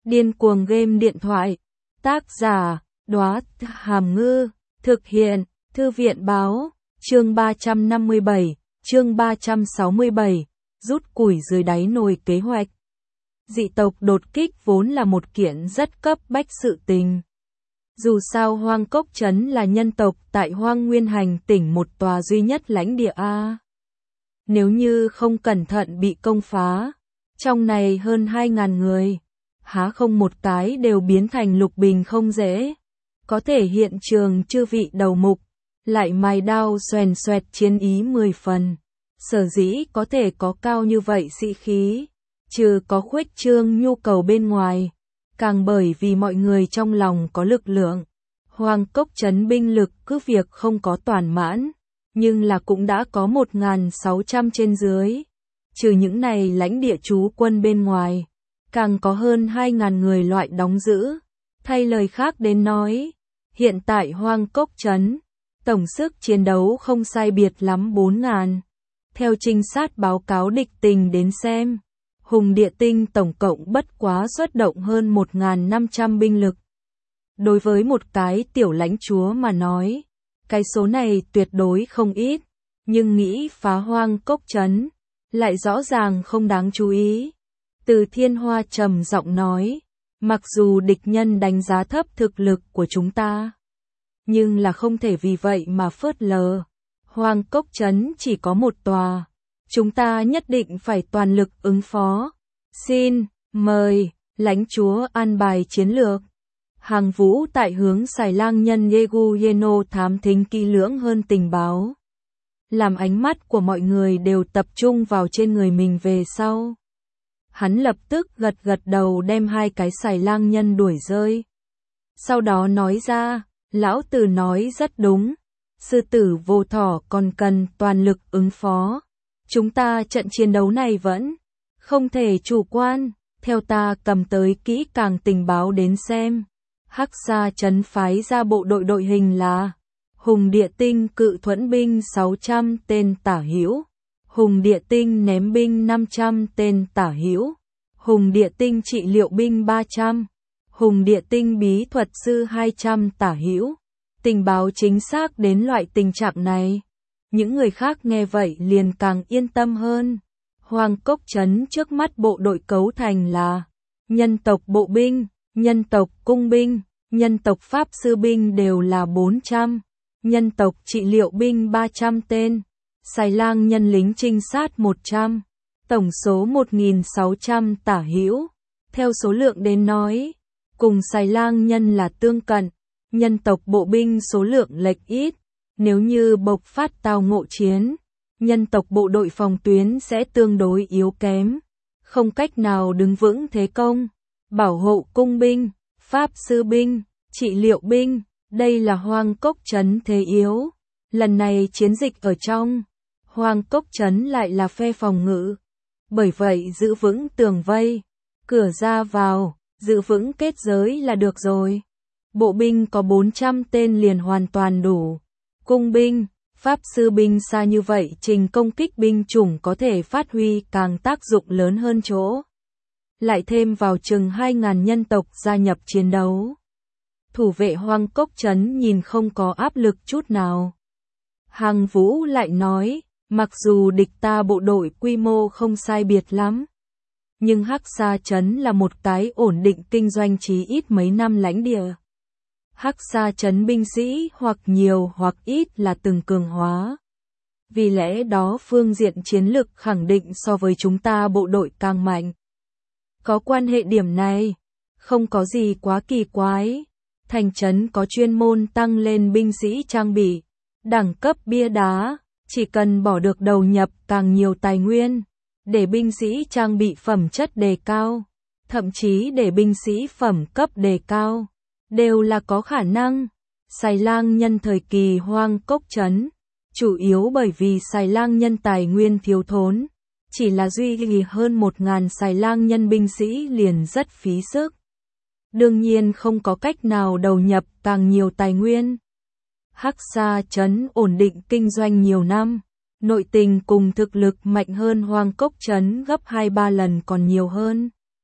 Điên cuồng game điện thoại. Tác giả, Đóa Hàm Ngư. Thực hiện, Thư viện báo. Chương 357, chương 367, rút củi dưới đáy nồi kế hoạch. Dị tộc đột kích vốn là một kiện rất cấp bách sự tình. Dù sao Hoang Cốc Trấn là nhân tộc tại Hoang Nguyên Hành tỉnh một tòa duy nhất lãnh địa A. Nếu như không cẩn thận bị công phá, trong này hơn 2.000 người, há không một cái đều biến thành lục bình không dễ. Có thể hiện trường chư vị đầu mục, lại mài đao xoèn xoẹt chiến ý 10 phần. Sở dĩ có thể có cao như vậy sĩ khí, trừ có khuếch trương nhu cầu bên ngoài, càng bởi vì mọi người trong lòng có lực lượng. Hoang Cốc Trấn binh lực cứ việc không có toàn mãn, nhưng là cũng đã có 1.600 trên dưới. Trừ những này lãnh địa trú quân bên ngoài, càng có hơn 2.000 người loại đóng giữ. Thay lời khác đến nói, hiện tại Hoang Cốc Trấn, tổng sức chiến đấu không sai biệt lắm 4.000. Theo trinh sát báo cáo địch tình đến xem, Hùng Địa Tinh tổng cộng bất quá xuất động hơn 1.500 binh lực. Đối với một cái tiểu lãnh chúa mà nói, cái số này tuyệt đối không ít, nhưng nghĩ phá Hoang Cốc Trấn, lại rõ ràng không đáng chú ý. Từ Thiên Hoa trầm giọng nói, mặc dù địch nhân đánh giá thấp thực lực của chúng ta, nhưng là không thể vì vậy mà phớt lờ. Hoang Cốc Trấn chỉ có một tòa, chúng ta nhất định phải toàn lực ứng phó. Xin, mời, lãnh chúa an bài chiến lược. Hàng Vũ tại hướng Xài Lang nhân Yeguyeno thám thính kỹ lưỡng hơn tình báo, làm ánh mắt của mọi người đều tập trung vào trên người mình về sau. Hắn lập tức gật gật đầu đem hai cái Xài Lang nhân đuổi rơi. Sau đó nói ra, lão tử nói rất đúng, sư tử vô thỏ còn cần toàn lực ứng phó. Chúng ta trận chiến đấu này vẫn không thể chủ quan, theo ta cầm tới kỹ càng tình báo đến xem. Hắc Sa Trấn phái ra bộ đội đội hình là Hùng Địa Tinh cự thuẫn binh 600 tên tả hữu, Hùng Địa Tinh ném binh 500 tên tả hữu, Hùng Địa Tinh trị liệu binh 300, Hùng Địa Tinh bí thuật sư 200 tả hữu. Tình báo chính xác đến loại tình trạng này, những người khác nghe vậy liền càng yên tâm hơn. Hoang Cốc Trấn trước mắt bộ đội cấu thành là nhân tộc bộ binh, nhân tộc cung binh, nhân tộc pháp sư binh đều là 400, nhân tộc trị liệu binh 300 tên, Xài Lang nhân lính trinh sát 100, tổng số 1.600 tả hữu. Theo số lượng đến nói, cùng Xài Lang nhân là tương cận, nhân tộc bộ binh số lượng lệch ít, nếu như bộc phát tao ngộ chiến, nhân tộc bộ đội phòng tuyến sẽ tương đối yếu kém, không cách nào đứng vững thế công, bảo hộ cung binh, pháp sư binh, trị liệu binh, đây là Hoang Cốc Trấn thế yếu. Lần này chiến dịch ở trong Hoang Cốc Trấn lại là phe phòng ngự, bởi vậy giữ vững tường vây, cửa ra vào, giữ vững kết giới là được rồi. Bộ binh có 400 tên liền hoàn toàn đủ. Cung binh, pháp sư binh xa như vậy trình công kích binh chủng có thể phát huy càng tác dụng lớn hơn chỗ. Lại thêm vào chừng 2.000 nhân tộc gia nhập chiến đấu. Thủ vệ Hoang Cốc Trấn nhìn không có áp lực chút nào. Hàng Vũ lại nói, mặc dù địch ta bộ đội quy mô không sai biệt lắm, nhưng Hắc Sa Trấn là một cái ổn định kinh doanh chí ít mấy năm lãnh địa. Hắc Sa Trấn binh sĩ hoặc nhiều hoặc ít là từng cường hóa. Vì lẽ đó phương diện chiến lực khẳng định so với chúng ta bộ đội càng mạnh. Có quan hệ điểm này, không có gì quá kỳ quái. Thành trấn có chuyên môn tăng lên binh sĩ trang bị, đẳng cấp bia đá, chỉ cần bỏ được đầu nhập càng nhiều tài nguyên, để binh sĩ trang bị phẩm chất đề cao, thậm chí để binh sĩ phẩm cấp đề cao, đều là có khả năng. Xài Lang nhân thời kỳ Hoang Cốc Trấn, chủ yếu bởi vì Xài Lang nhân tài nguyên thiếu thốn, chỉ là duy trì hơn 1.000 Xài Lang nhân binh sĩ liền rất phí sức. Đương nhiên không có cách nào đầu nhập càng nhiều tài nguyên. Hắc Sa Trấn ổn định kinh doanh nhiều năm, nội tình cùng thực lực mạnh hơn Hoang Cốc Trấn gấp 2-3 lần còn nhiều hơn.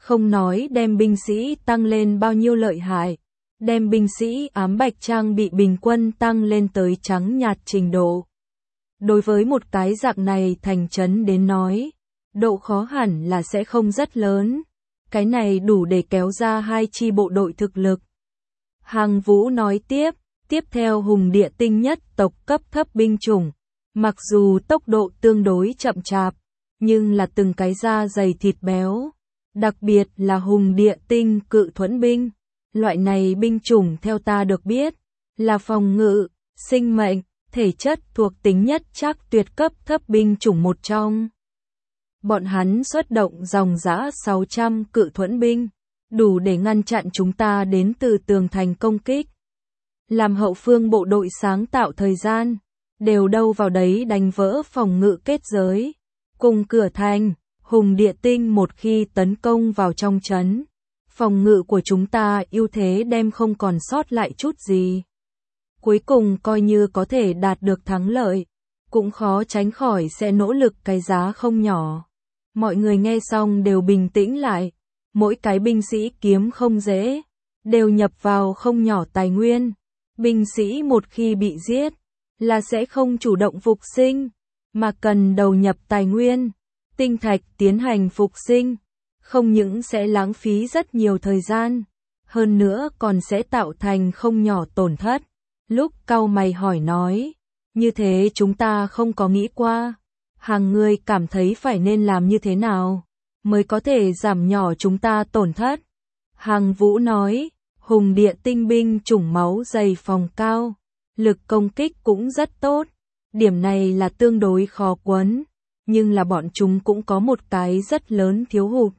Không nói đem binh sĩ tăng lên bao nhiêu lợi hại, đem binh sĩ ám bạch trang bị bình quân tăng lên tới trắng nhạt trình độ. Đối với một cái dạng này thành trấn đến nói, độ khó hẳn là sẽ không rất lớn. Cái này đủ để kéo ra 2 chi bộ đội thực lực. Hằng Vũ nói tiếp theo Hùng Địa Tinh nhất tộc cấp thấp binh chủng, mặc dù tốc độ tương đối chậm chạp, nhưng là từng cái da dày thịt béo, đặc biệt là Hùng Địa Tinh cự thuẫn binh. Loại này binh chủng theo ta được biết, là phòng ngự, sinh mệnh, thể chất thuộc tính nhất chắc tuyệt cấp thấp binh chủng một trong. Bọn hắn xuất động dòng dã 600 cự thuẫn binh, đủ để ngăn chặn chúng ta đến từ tường thành công kích. Làm hậu phương bộ đội sáng tạo thời gian, đều đâu vào đấy đánh vỡ phòng ngự kết giới. Cùng cửa thành, Hùng Địa Tinh một khi tấn công vào trong trấn, phòng ngự của chúng ta ưu thế đem không còn sót lại chút gì. Cuối cùng coi như có thể đạt được thắng lợi, cũng khó tránh khỏi sẽ nỗ lực cái giá không nhỏ. Mọi người nghe xong đều bình tĩnh lại, mỗi cái binh sĩ kiếm không dễ, đều nhập vào không nhỏ tài nguyên. Binh sĩ một khi bị giết, là sẽ không chủ động phục sinh, mà cần đầu nhập tài nguyên, tinh thạch tiến hành phục sinh. Không những sẽ lãng phí rất nhiều thời gian, hơn nữa còn sẽ tạo thành không nhỏ tổn thất. Lúc cau mày hỏi nói, như thế chúng ta không có nghĩ qua. Hàng người cảm thấy phải nên làm như thế nào, mới có thể giảm nhỏ chúng ta tổn thất. Hằng Vũ nói, Hùng Địa Tinh binh chủng máu dày phòng cao, lực công kích cũng rất tốt. Điểm này là tương đối khó quấn, nhưng là bọn chúng cũng có một cái rất lớn thiếu hụt.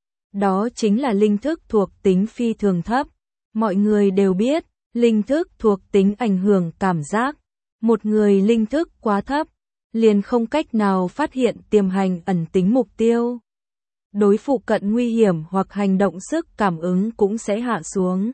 Đó chính là linh thức thuộc tính phi thường thấp. Mọi người đều biết, linh thức thuộc tính ảnh hưởng cảm giác. Một người linh thức quá thấp, liền không cách nào phát hiện tiềm hành ẩn tính mục tiêu. Đối phụ cận nguy hiểm hoặc hành động sức cảm ứng cũng sẽ hạ xuống.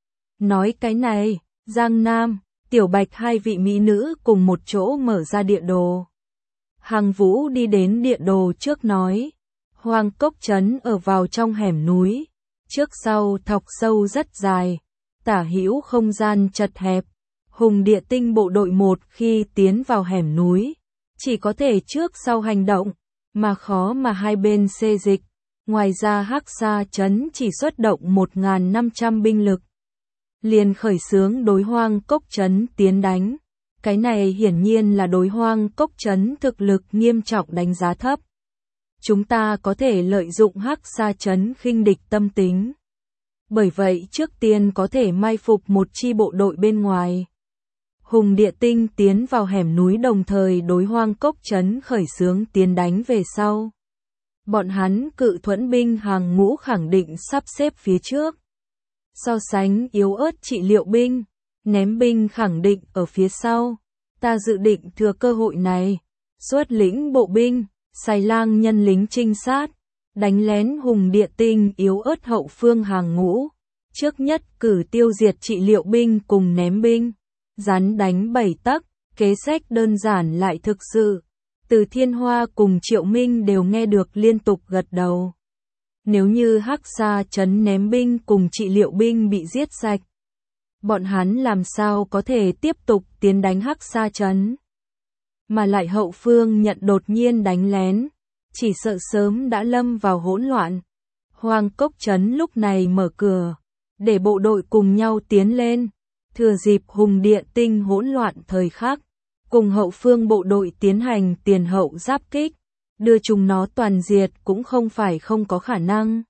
Nói cái này, Giang Nam, Tiểu Bạch hai vị mỹ nữ cùng một chỗ mở ra địa đồ. Hằng Vũ đi đến địa đồ trước nói, Hoang Cốc trấn ở vào trong hẻm núi, trước sau thọc sâu rất dài, tả hữu không gian chật hẹp. Hùng Địa Tinh bộ đội một khi tiến vào hẻm núi, chỉ có thể trước sau hành động, mà khó mà hai bên xê dịch. Ngoài ra Hắc Sa trấn chỉ xuất động 1.500 binh lực, liền khởi xướng đối Hoang Cốc trấn tiến đánh. Cái này hiển nhiên là đối Hoang Cốc trấn thực lực nghiêm trọng đánh giá thấp. Chúng ta có thể lợi dụng Hắc Sa trấn khinh địch tâm tính. Bởi vậy trước tiên có thể mai phục một chi bộ đội bên ngoài. Hùng Địa Tinh tiến vào hẻm núi đồng thời đối Hoang Cốc trấn khởi xướng tiến đánh về sau. Bọn hắn cự thuẫn binh hàng ngũ khẳng định sắp xếp phía trước. So sánh yếu ớt trị liệu binh, ném binh khẳng định ở phía sau. Ta dự định thừa cơ hội này, xuất lĩnh bộ binh, xài lang nhân lính trinh sát, đánh lén Hùng Địa Tinh yếu ớt hậu phương hàng ngũ. Trước nhất cử tiêu diệt trị liệu binh cùng ném binh. Rắn đánh 7 tấc, kế sách đơn giản lại thực sự. Từ Thiên Hoa cùng Triệu Minh đều nghe được liên tục gật đầu. Nếu như Hắc Sa trấn ném binh cùng trị liệu binh bị giết sạch, bọn hắn làm sao có thể tiếp tục tiến đánh Hắc Sa trấn? Mà lại hậu phương nhận đột nhiên đánh lén, chỉ sợ sớm đã lâm vào hỗn loạn. Hoang Cốc trấn lúc này mở cửa, để bộ đội cùng nhau tiến lên. Thừa dịp Hùng Địa Tinh hỗn loạn thời khắc, cùng hậu phương bộ đội tiến hành tiền hậu giáp kích, đưa chúng nó toàn diệt cũng không phải không có khả năng.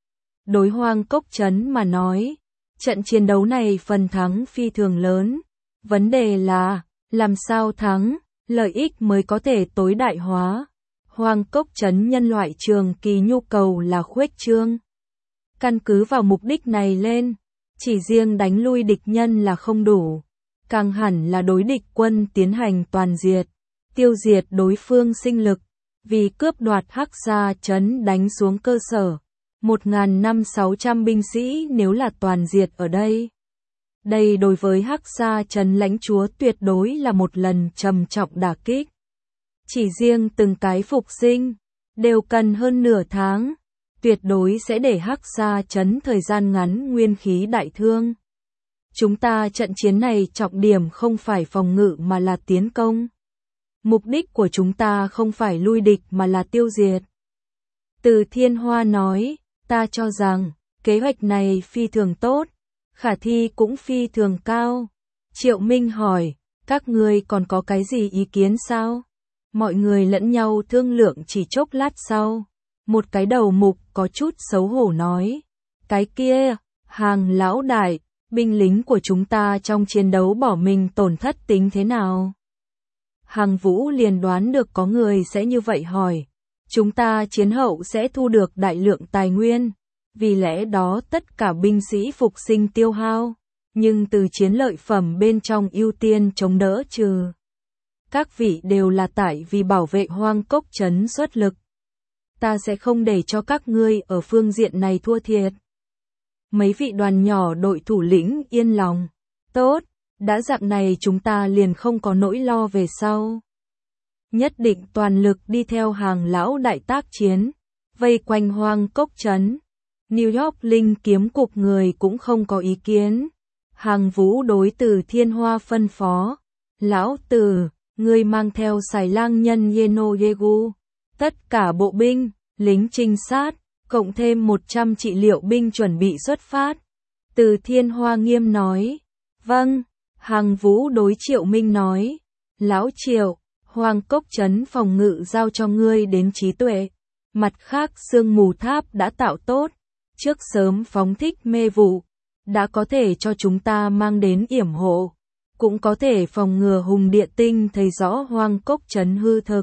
Đối Hoang Cốc trấn mà nói, trận chiến đấu này phần thắng phi thường lớn. Vấn đề là, làm sao thắng, lợi ích mới có thể tối đại hóa. Hoang Cốc trấn nhân loại trường kỳ nhu cầu là khuếch trương. Căn cứ vào mục đích này lên, chỉ riêng đánh lui địch nhân là không đủ, càng hẳn là đối địch quân tiến hành toàn diệt, tiêu diệt đối phương sinh lực, vì cướp đoạt Hắc Sa trấn đánh xuống cơ sở. 1.500-600 binh sĩ nếu là toàn diệt ở đây. Đây đối với Hắc Sa trấn lãnh chúa tuyệt đối là một lần trầm trọng đả kích. Chỉ riêng từng cái phục sinh, đều cần hơn nửa tháng. tuyệt đối sẽ để Hắc Sa Trấn thời gian ngắn nguyên khí đại thương. Chúng ta trận chiến này trọng điểm không phải phòng ngự mà là tiến công. Mục đích của chúng ta không phải lui địch mà là tiêu diệt. Từ Thiên Hoa nói, ta cho rằng, kế hoạch này phi thường tốt, khả thi cũng phi thường cao. Triệu Minh hỏi, các ngươi còn có cái gì ý kiến sao? Mọi người lẫn nhau thương lượng chỉ chốc lát sau. Một cái đầu mục có chút xấu hổ nói, cái kia, Hàng lão đại, binh lính của chúng ta trong chiến đấu bỏ mình tổn thất tính thế nào? Hàng Vũ liền đoán được có người sẽ như vậy hỏi. Chúng ta chiến hậu sẽ thu được đại lượng tài nguyên, vì lẽ đó tất cả binh sĩ phục sinh tiêu hao, nhưng từ chiến lợi phẩm bên trong ưu tiên chống đỡ trừ. Các vị đều là tại vì bảo vệ Hoang Cốc trấn xuất lực. Ta sẽ không để cho các ngươi ở phương diện này thua thiệt. Mấy vị đoàn nhỏ đội thủ lĩnh yên lòng. Tốt, đã dạng này chúng ta liền không có nỗi lo về sau. Nhất định toàn lực đi theo Hàng lão đại tác chiến, vây quanh Hoang Cốc trấn. New York Linh kiếm cục người cũng không có ý kiến. Hàng Vũ đối Từ Thiên Hoa phân phó. Lão Từ, ngươi mang theo xài lang nhân Yeno Yegu. Tất cả bộ binh, lính trinh sát, cộng thêm 100 trị liệu binh chuẩn bị xuất phát. Từ Thiên Hoa nghiêm nói. Vâng, Hàng Vũ đối Triệu Minh nói. Lão Triệu, Hoang Cốc trấn phòng ngự giao cho ngươi đến trí tuệ. Mặt khác sương mù tháp đã tạo tốt, trước sớm phóng thích mê vụ, đã có thể cho chúng ta mang đến yểm hộ, cũng có thể phòng ngừa hùng địa tinh thấy rõ Hoang Cốc trấn hư thực.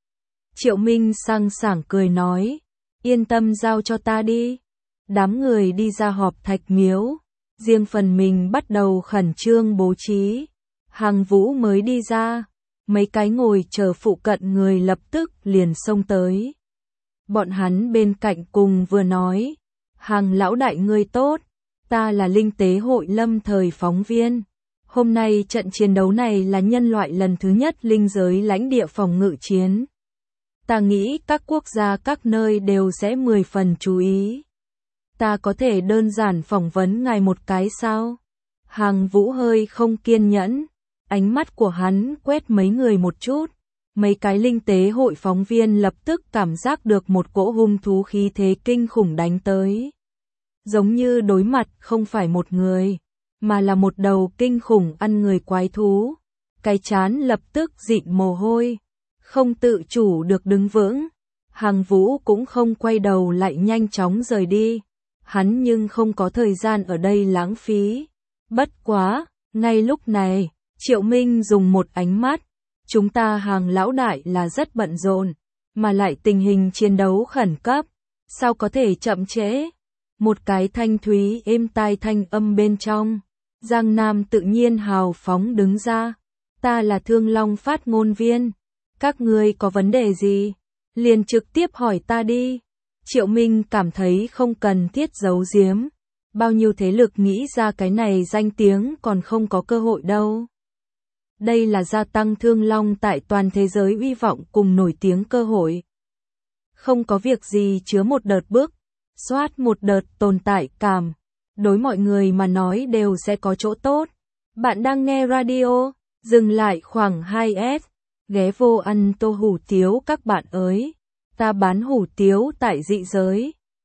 Triệu Minh sang sảng cười nói, yên tâm giao cho ta đi. Đám người đi ra họp thạch miếu, riêng phần mình bắt đầu khẩn trương bố trí. Hàng Vũ mới đi ra, mấy cái ngồi chờ phụ cận người lập tức liền xông tới. Bọn hắn bên cạnh cùng vừa nói, Hàng lão đại ngươi tốt, ta là linh tế hội lâm thời phóng viên. Hôm nay trận chiến đấu này là nhân loại lần thứ nhất linh giới lãnh địa phòng ngự chiến. Ta nghĩ các quốc gia các nơi đều sẽ 10 phần chú ý. Ta có thể đơn giản phỏng vấn ngài một cái sao? Hàng Vũ hơi không kiên nhẫn, ánh mắt của hắn quét mấy người một chút. Mấy cái linh tế hội phóng viên lập tức cảm giác được một cỗ hung thú khí thế kinh khủng đánh tới. Giống như đối mặt không phải một người, mà là một đầu kinh khủng ăn người quái thú. Cái trán lập tức dịn mồ hôi, không tự chủ được đứng vững. Hàng Vũ cũng không quay đầu lại nhanh chóng rời đi. Hắn nhưng không có thời gian ở đây lãng phí. Bất quá, ngay lúc này, Triệu Minh dùng một ánh mắt. Chúng ta Hàng lão đại là rất bận rộn, mà lại tình hình chiến đấu khẩn cấp. Sao có thể chậm trễ? Một cái thanh thúy êm tai thanh âm bên trong. Giang Nam tự nhiên hào phóng đứng ra. Ta là Thương Long phát ngôn viên. Các ngươi có vấn đề gì? Liền trực tiếp hỏi ta đi. Triệu Minh cảm thấy không cần thiết giấu giếm. Bao nhiêu thế lực nghĩ ra cái này danh tiếng còn không có cơ hội đâu. Đây là gia tăng Thương Long tại toàn thế giới uy vọng cùng nổi tiếng cơ hội. Không có việc gì chứa một đợt bước, soát một đợt tồn tại cảm. Đối mọi người mà nói đều sẽ có chỗ tốt. Bạn đang nghe radio, dừng lại khoảng 2S. Ghé vô ăn tô hủ tiếu các bạn ơi. Ta bán hủ tiếu tại dị giới.